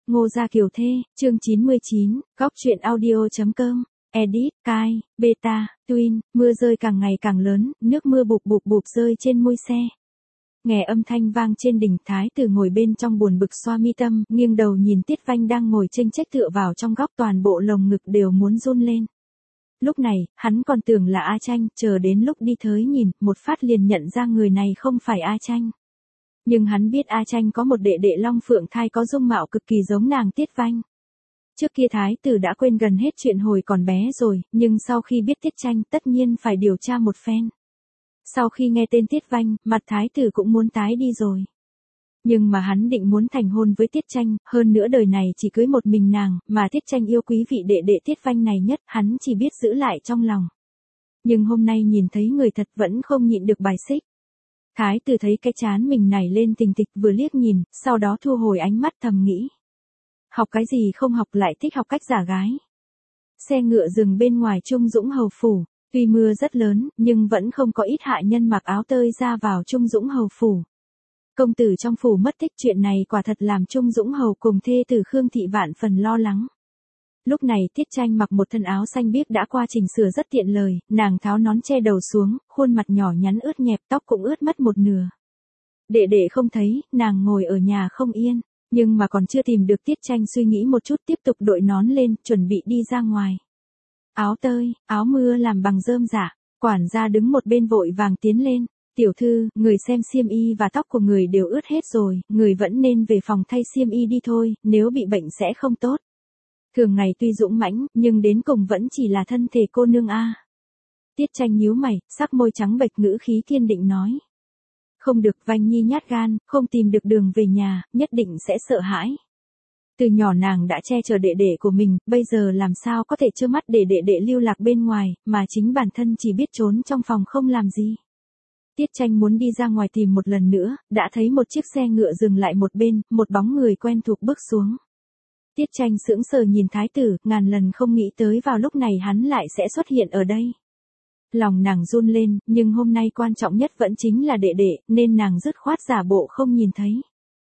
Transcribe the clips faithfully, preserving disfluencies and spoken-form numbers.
Ngô Gia Kiều Thê, chương chín mươi chín, góc truyện audio.com, edit, Kai, beta, twin, mưa rơi càng ngày càng lớn, nước mưa bụp bụp bụp rơi trên mui xe. Nghe âm thanh vang trên đỉnh, Thái Tử ngồi bên trong buồn bực xoa mi tâm, nghiêng đầu nhìn Tiết Vanh đang ngồi chênh chếch tựa vào trong góc, toàn bộ lồng ngực đều muốn run lên. Lúc này, hắn còn tưởng là A Tranh, chờ đến lúc đi tới nhìn, một phát liền nhận ra người này không phải A Tranh. Nhưng hắn biết A Tranh có một đệ đệ Long Phượng Thai có dung mạo cực kỳ giống nàng Tiết Vanh. Trước kia Thái Tử đã quên gần hết chuyện hồi còn bé rồi, nhưng sau khi biết Tiết Tranh tất nhiên phải điều tra một phen. Sau khi nghe tên Tiết Vanh, mặt Thái Tử cũng muốn tái đi rồi. Nhưng mà hắn định muốn thành hôn với Tiết Tranh, hơn nữa đời này chỉ cưới một mình nàng, mà Tiết Tranh yêu quý vị đệ đệ Tiết Vanh này nhất, hắn chỉ biết giữ lại trong lòng. Nhưng hôm nay nhìn thấy người thật vẫn không nhịn được bài xích. Thái Tử thấy cái chán mình nảy lên tình tịch, vừa liếc nhìn, sau đó thu hồi ánh mắt thầm nghĩ. Học cái gì không học lại thích học cách giả gái. Xe ngựa dừng bên ngoài Trung Dũng Hầu Phủ, tuy mưa rất lớn, nhưng vẫn không có ít hạ nhân mặc áo tơi ra vào Trung Dũng Hầu Phủ. Công tử trong phủ mất tích, chuyện này quả thật làm Trung Dũng Hầu cùng thê tử Khương Thị vạn phần lo lắng. Lúc này Tiết Tranh mặc một thân áo xanh biếc đã qua chỉnh sửa rất tiện lời, nàng tháo nón che đầu xuống, khuôn mặt nhỏ nhắn ướt nhẹp, tóc cũng ướt mất một nửa. Đệ đệ không thấy, nàng ngồi ở nhà không yên, nhưng mà còn chưa tìm được Tiết Tranh suy nghĩ một chút tiếp tục đội nón lên, chuẩn bị đi ra ngoài. Áo tơi, áo mưa làm bằng rơm rả, quản gia đứng một bên vội vàng tiến lên. Tiểu thư, người xem xiêm y và tóc của người đều ướt hết rồi, người vẫn nên về phòng thay xiêm y đi thôi, nếu bị bệnh sẽ không tốt. Thường ngày tuy dũng mãnh, nhưng đến cùng vẫn chỉ là thân thể cô nương a. Tiết Tranh nhíu mày, sắc môi trắng bệch, ngữ khí kiên định nói. Không được, Vanh Nhi nhát gan, không tìm được đường về nhà, nhất định sẽ sợ hãi. Từ nhỏ nàng đã che chở đệ đệ của mình, bây giờ làm sao có thể trơ mắt để đệ đệ lưu lạc bên ngoài, mà chính bản thân chỉ biết trốn trong phòng không làm gì. Tiết Tranh muốn đi ra ngoài tìm một lần nữa, đã thấy một chiếc xe ngựa dừng lại một bên, một bóng người quen thuộc bước xuống. Tiết Tranh sững sờ nhìn Thái Tử, ngàn lần không nghĩ tới vào lúc này hắn lại sẽ xuất hiện ở đây. Lòng nàng run lên, nhưng hôm nay quan trọng nhất vẫn chính là đệ đệ, nên nàng dứt khoát giả bộ không nhìn thấy.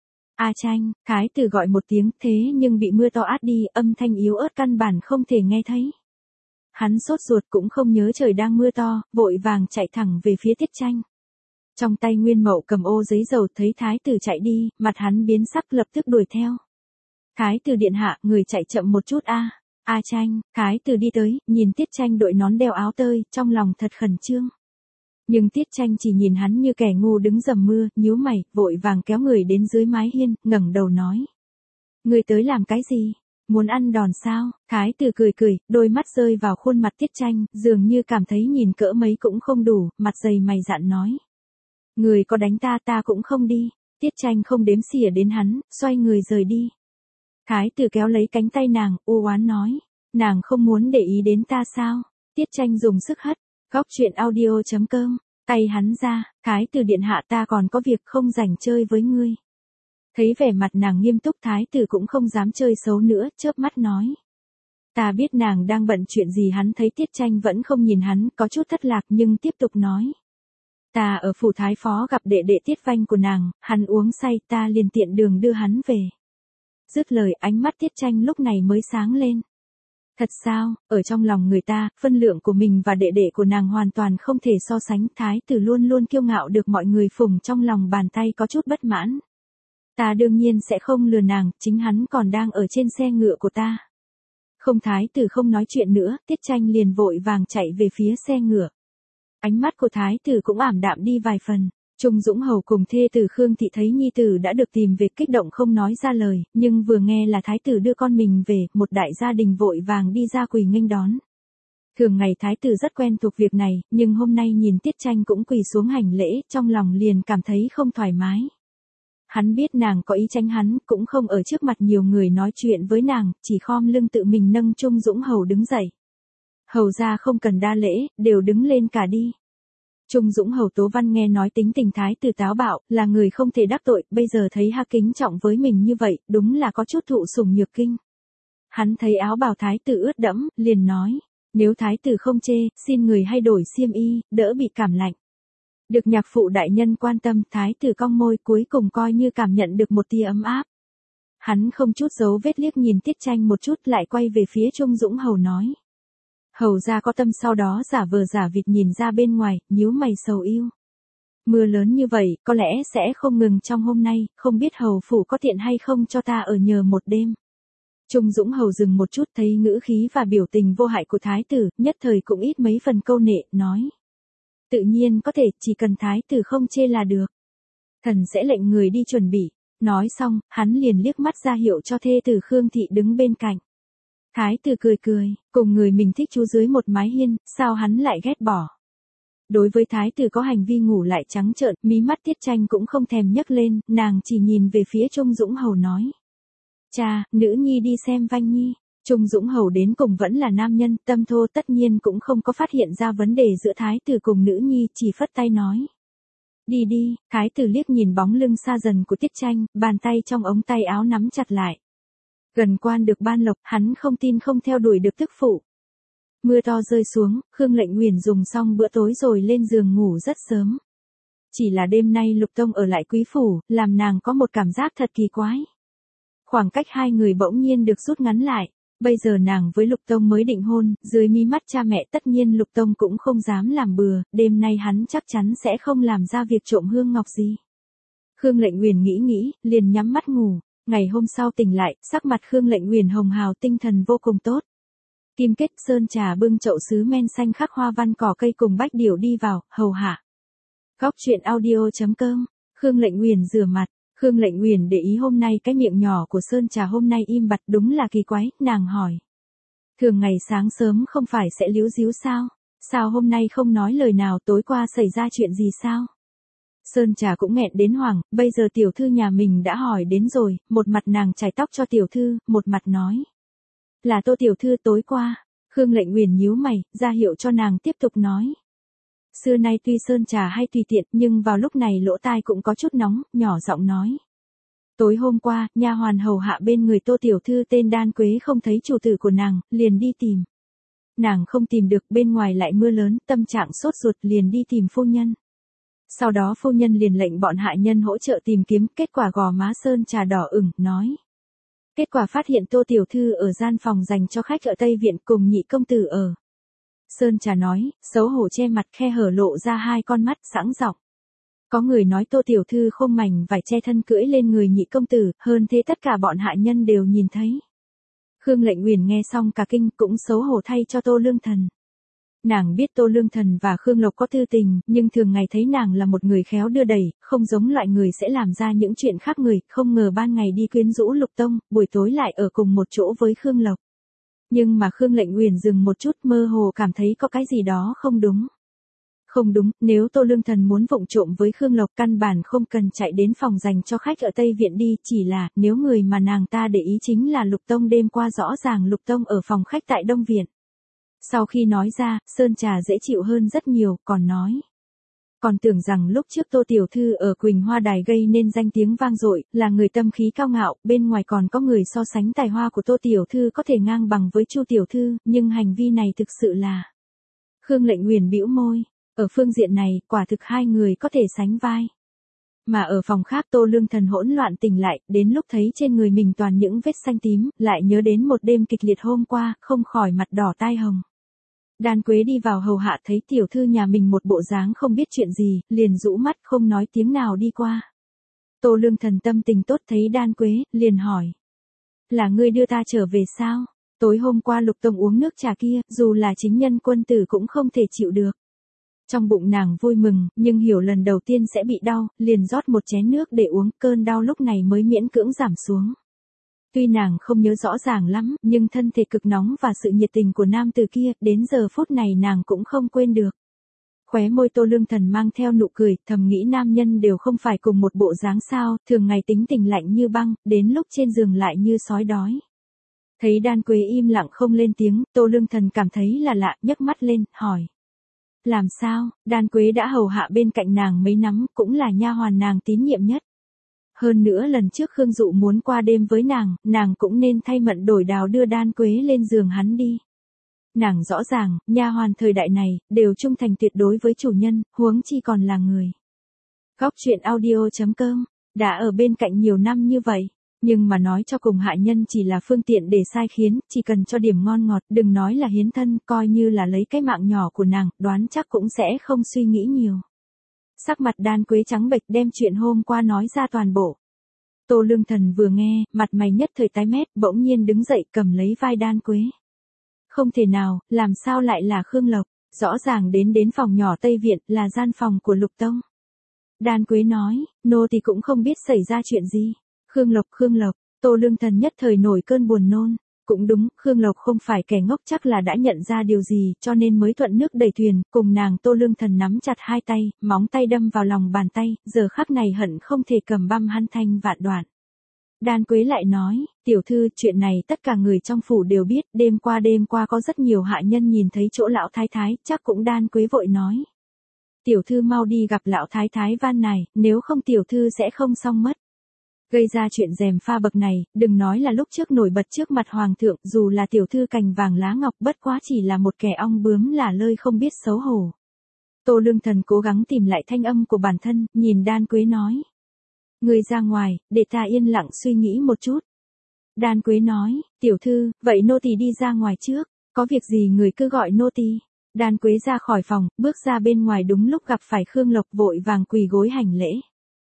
A Tranh, Thái Tử gọi một tiếng, thế nhưng bị mưa to át đi, âm thanh yếu ớt căn bản không thể nghe thấy. Hắn sốt ruột cũng không nhớ trời đang mưa to, vội vàng chạy thẳng về phía Tiết Tranh. Trong tay Nguyên Mậu cầm ô giấy dầu, thấy Thái Tử chạy đi, mặt hắn biến sắc lập tức đuổi theo. Thái Tử điện hạ, người chạy chậm một chút a. A Tranh, Thái Tử đi tới, nhìn Tiết Tranh đội nón đeo áo tơi, trong lòng thật khẩn trương. Nhưng Tiết Tranh chỉ nhìn hắn như kẻ ngu đứng dầm mưa, nhíu mày, vội vàng kéo người đến dưới mái hiên, ngẩng đầu nói. Người tới làm cái gì? Muốn ăn đòn sao? Thái Tử cười cười, đôi mắt rơi vào khuôn mặt Tiết Tranh, dường như cảm thấy nhìn cỡ mấy cũng không đủ, mặt dày mày dạn nói. Người có đánh ta ta cũng không đi. Tiết Tranh không đếm xỉa đến hắn, xoay người rời đi. Thái Tử kéo lấy cánh tay nàng, u oán nói. Nàng không muốn để ý đến ta sao? Tiết Tranh dùng sức hất. Góc truyện audio.com. Tay hắn ra. Thái Tử điện hạ, ta còn có việc không rảnh chơi với ngươi. Thấy vẻ mặt nàng nghiêm túc, Thái Tử cũng không dám chơi xấu nữa, chớp mắt nói. Ta biết nàng đang bận chuyện gì. Hắn thấy Tiết Tranh vẫn không nhìn hắn, có chút thất lạc nhưng tiếp tục nói. Ta ở phủ thái phó gặp đệ đệ Tiết Vanh của nàng, hắn uống say, ta liền tiện đường đưa hắn về. Dứt lời, ánh mắt Tiết Tranh lúc này mới sáng lên. Thật sao, ở trong lòng người ta, phân lượng của mình và đệ đệ của nàng hoàn toàn không thể so sánh. Thái Tử luôn luôn kiêu ngạo được mọi người phụng trong lòng bàn tay, có chút bất mãn. Ta đương nhiên sẽ không lừa nàng, chính hắn còn đang ở trên xe ngựa của ta. Không, Thái Tử không nói chuyện nữa, Tiết Tranh liền vội vàng chạy về phía xe ngựa. Ánh mắt của Thái Tử cũng ảm đạm đi vài phần. Trung Dũng Hầu cùng thê tử Khương Thị thấy nhi tử đã được tìm về, kích động không nói ra lời, nhưng vừa nghe là Thái Tử đưa con mình về, một đại gia đình vội vàng đi ra quỳ nghênh đón. Thường ngày Thái Tử rất quen thuộc việc này, nhưng hôm nay nhìn Tiết Tranh cũng quỳ xuống hành lễ, trong lòng liền cảm thấy không thoải mái. Hắn biết nàng có ý tránh hắn, cũng không ở trước mặt nhiều người nói chuyện với nàng, chỉ khom lưng tự mình nâng Trung Dũng Hầu đứng dậy. Hầu ra không cần đa lễ, đều đứng lên cả đi. Trung Dũng Hầu Tố Văn nghe nói tính tình Thái Tử táo bạo, là người không thể đắc tội, bây giờ thấy ha kính trọng với mình như vậy, đúng là có chút thụ sủng nhược kinh. Hắn thấy áo bào Thái Tử ướt đẫm, liền nói, nếu Thái Tử không chê, xin người hay đổi xiêm y, đỡ bị cảm lạnh. Được nhạc phụ đại nhân quan tâm, Thái Tử cong môi, cuối cùng coi như cảm nhận được một tia ấm áp. Hắn không chút giấu vết liếc nhìn Tiết Tranh một chút lại quay về phía Trung Dũng Hầu nói. Hầu ra có tâm, sau đó giả vờ giả vịt nhìn ra bên ngoài, nhíu mày sầu ưu. Mưa lớn như vậy, có lẽ sẽ không ngừng trong hôm nay, không biết hầu phủ có tiện hay không cho ta ở nhờ một đêm. Trung Dũng Hầu dừng một chút, thấy ngữ khí và biểu tình vô hại của thái tử, nhất thời cũng ít mấy phần câu nệ, nói. Tự nhiên có thể, chỉ cần thái tử không chê là được. Thần sẽ lệnh người đi chuẩn bị. Nói xong, hắn liền liếc mắt ra hiệu cho thê tử Khương Thị đứng bên cạnh. Thái tử cười cười, cùng người mình thích chú dưới một mái hiên, sao hắn lại ghét bỏ. Đối với thái tử có hành vi ngủ lại trắng trợn, mí mắt Tiết Tranh cũng không thèm nhấc lên, nàng chỉ nhìn về phía Trung Dũng Hầu nói. Cha, nữ nhi đi xem Vanh Nhi. Trung Dũng Hầu đến cùng vẫn là nam nhân, tâm thô tất nhiên cũng không có phát hiện ra vấn đề giữa thái tử cùng nữ nhi, chỉ phất tay nói. Đi đi, thái tử liếc nhìn bóng lưng xa dần của Tiết Tranh, bàn tay trong ống tay áo nắm chặt lại. Gần quan được ban lộc, hắn không tin không theo đuổi được tức phụ. Mưa to rơi xuống, Khương Lệnh Uyển dùng xong bữa tối rồi lên giường ngủ rất sớm. Chỉ là đêm nay Lục Tông ở lại quý phủ, làm nàng có một cảm giác thật kỳ quái. Khoảng cách hai người bỗng nhiên được rút ngắn lại. Bây giờ nàng với Lục Tông mới định hôn, dưới mí mắt cha mẹ tất nhiên Lục Tông cũng không dám làm bừa, đêm nay hắn chắc chắn sẽ không làm ra việc trộm hương ngọc gì. Khương Lệnh Uyển nghĩ nghĩ, liền nhắm mắt ngủ. Ngày hôm sau tỉnh lại, sắc mặt Khương Lệnh Uyển hồng hào, tinh thần vô cùng tốt. Kim Kết sơn trà bưng chậu sứ men xanh khắc hoa văn cỏ cây cùng bách điểu đi vào, hầu hạ. Góc truyện audio chấm com, Khương Lệnh Uyển rửa mặt. Khương Lệnh Uyển để ý hôm nay cái miệng nhỏ của sơn trà hôm nay im bặt, đúng là kỳ quái, nàng hỏi. Thường ngày sáng sớm không phải sẽ líu díu sao? Sao hôm nay không nói lời nào, tối qua xảy ra chuyện gì sao? Sơn trà cũng nghẹn đến hoảng, bây giờ tiểu thư nhà mình đã hỏi đến rồi, một mặt nàng chải tóc cho tiểu thư, một mặt nói. Là Tô tiểu thư tối qua. Khương Lệnh Uyển nhíu mày, ra hiệu cho nàng tiếp tục nói. Xưa nay tuy sơn trà hay tùy tiện, nhưng vào lúc này lỗ tai cũng có chút nóng, nhỏ giọng nói. Tối hôm qua, nha hoàn hầu hạ bên người Tô tiểu thư tên Đan Quế không thấy chủ tử của nàng, liền đi tìm. Nàng không tìm được, bên ngoài lại mưa lớn, tâm trạng sốt ruột, liền đi tìm phu nhân. Sau đó phu nhân liền lệnh bọn hạ nhân hỗ trợ tìm kiếm, kết quả gò má sơn trà đỏ ửng, nói. Kết quả phát hiện Tô tiểu thư ở gian phòng dành cho khách ở Tây Viện cùng nhị công tử ở. Sơn trà nói, xấu hổ che mặt, khe hở lộ ra hai con mắt sẵn giọng. Có người nói Tô tiểu thư không mảnh vải che thân cưỡi lên người nhị công tử, hơn thế tất cả bọn hạ nhân đều nhìn thấy. Khương Lệnh Uyển nghe xong cả kinh, cũng xấu hổ thay cho Tô Lương Thần. Nàng biết Tô Lương Thần và Khương Lộc có tư tình, nhưng thường ngày thấy nàng là một người khéo đưa đẩy, không giống loại người sẽ làm ra những chuyện khác người, không ngờ ban ngày đi quyến rũ Lục Tông, buổi tối lại ở cùng một chỗ với Khương Lộc. Nhưng mà Khương Lệnh Uyển dừng một chút, mơ hồ cảm thấy có cái gì đó không đúng. Không đúng, nếu Tô Lương Thần muốn vụng trộm với Khương Lộc căn bản không cần chạy đến phòng dành cho khách ở Tây Viện đi, chỉ là, nếu người mà nàng ta để ý chính là Lục Tông, đêm qua rõ ràng Lục Tông ở phòng khách tại Đông Viện. Sau khi nói ra, sơn trà dễ chịu hơn rất nhiều, còn nói. Còn tưởng rằng lúc trước Tô tiểu thư ở Quỳnh Hoa Đài gây nên danh tiếng vang dội, là người tâm khí cao ngạo, bên ngoài còn có người so sánh tài hoa của Tô tiểu thư có thể ngang bằng với Chu tiểu thư, nhưng hành vi này thực sự là. Khương Lệnh Uyển bĩu môi, ở phương diện này, quả thực hai người có thể sánh vai. Mà ở phòng khác Tô Lương Thần hỗn loạn tỉnh lại, đến lúc thấy trên người mình toàn những vết xanh tím, lại nhớ đến một đêm kịch liệt hôm qua, không khỏi mặt đỏ tai hồng. Đan Quế đi vào hầu hạ thấy tiểu thư nhà mình một bộ dáng không biết chuyện gì, liền rũ mắt không nói tiếng nào đi qua. Tô Lương Thần tâm tình tốt thấy Đan Quế, liền hỏi. Là ngươi đưa ta trở về sao? Tối hôm qua Lục Tông uống nước trà kia, dù là chính nhân quân tử cũng không thể chịu được. Trong bụng nàng vui mừng, nhưng hiểu lần đầu tiên sẽ bị đau, liền rót một chén nước để uống, cơn đau lúc này mới miễn cưỡng giảm xuống. Tuy nàng không nhớ rõ ràng lắm, nhưng thân thể cực nóng và sự nhiệt tình của nam từ kia, đến giờ phút này nàng cũng không quên được. Khóe môi Tô Lương Thần mang theo nụ cười, thầm nghĩ nam nhân đều không phải cùng một bộ dáng sao, thường ngày tính tình lạnh như băng, đến lúc trên giường lại như sói đói. Thấy Đan Quế im lặng không lên tiếng, Tô Lương Thần cảm thấy là lạ, nhấc mắt lên, hỏi. Làm sao? Đan Quế đã hầu hạ bên cạnh nàng mấy năm, cũng là nha hoàn nàng tín nhiệm nhất. Hơn nữa lần trước Khương Dụ muốn qua đêm với nàng, nàng cũng nên thay mận đổi đào đưa Đan Quế lên giường hắn đi. Nàng rõ ràng, nha hoàn thời đại này, đều trung thành tuyệt đối với chủ nhân, huống chi còn là người. Góc truyện audio chấm com, đã ở bên cạnh nhiều năm như vậy, Nhưng mà nói cho cùng hạ nhân chỉ là phương tiện để sai khiến, chỉ cần cho điểm ngon ngọt, đừng nói là hiến thân, coi như là lấy cái mạng nhỏ của nàng, đoán chắc cũng sẽ không suy nghĩ nhiều. Sắc mặt Đan Quế trắng bệch đem chuyện hôm qua nói ra toàn bộ. Tô Lương Thần vừa nghe, mặt mày nhất thời tái mét, bỗng nhiên đứng dậy cầm lấy vai Đan Quế. Không thể nào, làm sao lại là Khương Lộc, rõ ràng đến đến phòng nhỏ Tây Viện, là gian phòng của Lục Tông. Đan Quế nói, nô thì cũng không biết xảy ra chuyện gì. Khương Lộc, Khương Lộc, Tô Lương Thần nhất thời nổi cơn buồn nôn. Cũng đúng, Khương Lộc không phải kẻ ngốc, chắc là đã nhận ra điều gì, cho nên mới thuận nước đẩy thuyền, cùng nàng Tô Lương Thần nắm chặt hai tay, móng tay đâm vào lòng bàn tay, giờ khắc này hận không thể cầm băm hắn thanh vạn đoạn. Đan Quế lại nói, tiểu thư, chuyện này tất cả người trong phủ đều biết, đêm qua đêm qua có rất nhiều hạ nhân nhìn thấy chỗ lão thái thái, chắc cũng Đan Quế vội nói. Tiểu thư mau đi gặp lão thái thái van này, nếu không tiểu thư sẽ không xong mất. Gây ra chuyện rèm pha bậc này, đừng nói là lúc trước nổi bật trước mặt hoàng thượng, dù là tiểu thư cành vàng lá ngọc bất quá chỉ là một kẻ ong bướm lả lơi không biết xấu hổ. Tô Lương Thần cố gắng tìm lại thanh âm của bản thân, nhìn Đan Quế nói. Người ra ngoài, để ta yên lặng suy nghĩ một chút. Đan Quế nói, tiểu thư, vậy nô tỳ đi ra ngoài trước, có việc gì người cứ gọi nô tỳ. Đan Quế ra khỏi phòng, bước ra bên ngoài đúng lúc gặp phải Khương Lộc vội vàng quỳ gối hành lễ.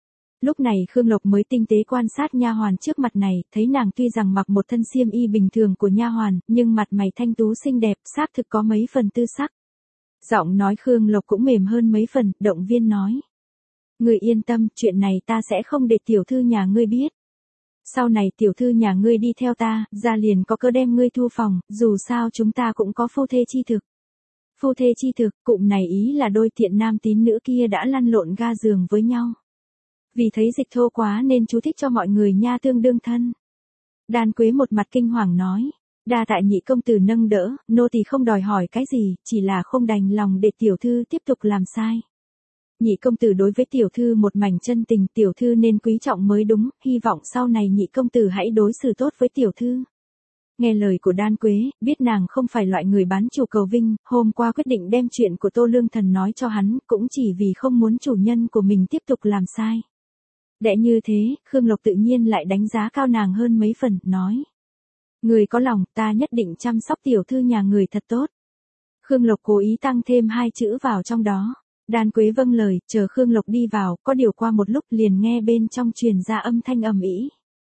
Lúc này Khương Lộc mới tinh tế quan sát nha hoàn trước mặt này, thấy nàng tuy rằng mặc một thân xiêm y bình thường của nha hoàn, nhưng mặt mày thanh tú xinh đẹp, xác thực có mấy phần tư sắc. Giọng nói Khương Lộc cũng mềm hơn mấy phần, động viên nói. Người yên tâm, chuyện này ta sẽ không để tiểu thư nhà ngươi biết. Sau này tiểu thư nhà ngươi đi theo ta, ra liền có cơ đem ngươi thu phòng, dù sao chúng ta cũng có phu thê chi thực. Phu thê chi thực, cụm này ý là đôi thiện nam tín nữ kia đã lăn lộn ga giường với nhau. Vì thấy dịch thô quá nên chú thích cho mọi người nha tương đương thân. Đan Quế một mặt kinh hoàng nói, đa tạ nhị công tử nâng đỡ, nô tỳ không đòi hỏi cái gì, chỉ là không đành lòng để tiểu thư tiếp tục làm sai. Nhị công tử đối với tiểu thư một mảnh chân tình, tiểu thư nên quý trọng mới đúng, hy vọng sau này nhị công tử hãy đối xử tốt với tiểu thư. Nghe lời của Đan Quế, biết nàng không phải loại người bán chủ cầu vinh, hôm qua quyết định đem chuyện của Tô Lương Thần nói cho hắn, cũng chỉ vì không muốn chủ nhân của mình tiếp tục làm sai. Đệ như thế, Khương Lộc tự nhiên lại đánh giá cao nàng hơn mấy phần, nói. Người có lòng, ta nhất định chăm sóc tiểu thư nhà người thật tốt. Khương Lộc cố ý tăng thêm hai chữ vào trong đó. Đan Quế vâng lời, chờ Khương Lộc đi vào, có điều qua một lúc liền nghe bên trong truyền ra âm thanh ầm ĩ.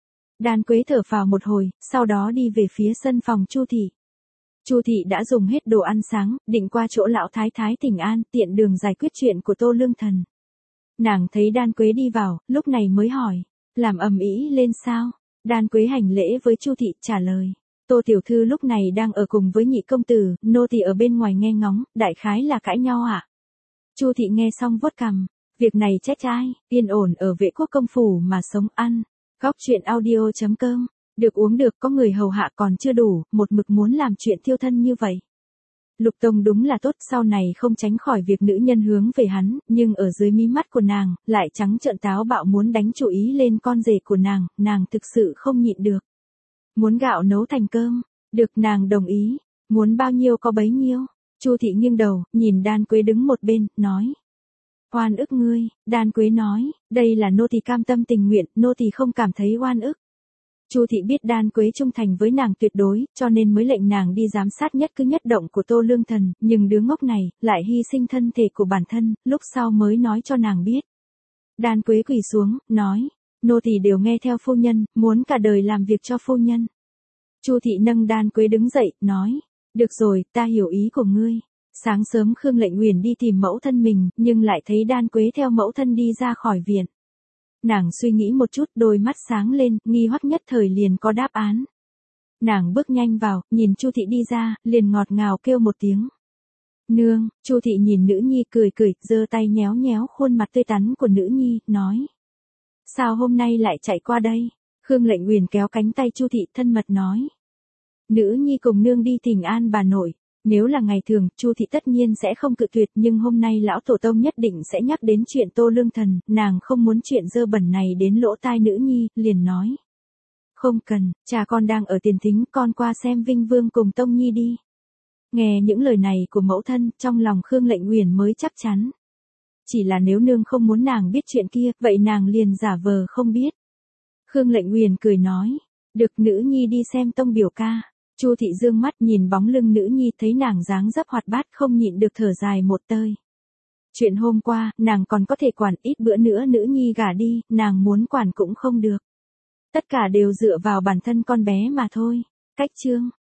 Đan Quế thở phào một hồi, sau đó đi về phía sân phòng Chu thị. Chu thị đã dùng hết đồ ăn sáng, định qua chỗ lão thái thái thỉnh an, tiện đường giải quyết chuyện của Tô Lương Thần. Nàng thấy Đan Quế đi vào, lúc này mới hỏi, làm ầm ĩ lên sao? Đan Quế hành lễ với Chu thị, trả lời, Tô tiểu thư lúc này đang ở cùng với nhị công tử, nô tỳ ở bên ngoài nghe ngóng, đại khái là cãi nhau ạ. À? Chu thị nghe xong vuốt cằm, việc này chết ai, yên ổn ở Vệ Quốc công phủ mà sống ăn. Góc truyện audio chấm com, được uống được, có người hầu hạ còn chưa đủ, một mực muốn làm chuyện thiêu thân như vậy. Lục Tông đúng là tốt, sau này không tránh khỏi việc nữ nhân hướng về hắn, nhưng ở dưới mí mắt của nàng, lại trắng trợn táo bạo muốn đánh chủ ý lên con rể của nàng, nàng thực sự không nhịn được. Muốn gạo nấu thành cơm, được, nàng đồng ý, muốn bao nhiêu có bấy nhiêu. Chu thị nghiêng đầu, nhìn Đan Quế đứng một bên, nói. Oan ức ngươi, Đan Quế nói, đây là nô tỳ cam tâm tình nguyện, nô tỳ không cảm thấy oan ức. Chu thị biết Đan Quế trung thành với nàng tuyệt đối, cho nên mới lệnh nàng đi giám sát nhất cứ nhất động của Tô Lương Thần, nhưng đứa ngốc này, lại hy sinh thân thể của bản thân, lúc sau mới nói cho nàng biết. Đan Quế quỳ xuống, nói, nô tỳ đều nghe theo phu nhân, muốn cả đời làm việc cho phu nhân. Chu thị nâng Đan Quế đứng dậy, nói, được rồi, ta hiểu ý của ngươi. Sáng sớm Khương Lệnh Uyển đi tìm mẫu thân mình, nhưng lại thấy Đan Quế theo mẫu thân đi ra khỏi viện. Nàng suy nghĩ một chút, đôi mắt sáng lên, nghi hoặc nhất thời liền có đáp án. Nàng bước nhanh vào, nhìn Chu thị đi ra, liền ngọt ngào kêu một tiếng. Nương, Chu thị nhìn nữ nhi cười cười, giơ tay nhéo nhéo khuôn mặt tươi tắn của nữ nhi, nói. Sao hôm nay lại chạy qua đây? Khương Lệnh Uyển kéo cánh tay Chu thị thân mật nói. Nữ nhi cùng nương đi thỉnh an bà nội. Nếu là ngày thường, Chu thị tất nhiên sẽ không cự tuyệt, nhưng hôm nay lão tổ tông nhất định sẽ nhắc đến chuyện Tô Lương Thần, nàng không muốn chuyện dơ bẩn này đến lỗ tai nữ nhi, liền nói. Không cần, cha con đang ở tiền thính, con qua xem Vinh Vương cùng Tông Nhi đi. Nghe những lời này của mẫu thân, trong lòng Khương Lệnh Uyển mới chắc chắn. Chỉ là nếu nương không muốn nàng biết chuyện kia, vậy nàng liền giả vờ không biết. Khương Lệnh Uyển cười nói, được, nữ nhi đi xem tông biểu ca. Chu Thị dương mắt nhìn bóng lưng nữ nhi, thấy nàng dáng dấp hoạt bát không nhịn được thở dài một tơi. Chuyện hôm qua, nàng còn có thể quản, ít bữa nữa nữ nhi gả đi, nàng muốn quản cũng không được. Tất cả đều dựa vào bản thân con bé mà thôi. Cách chương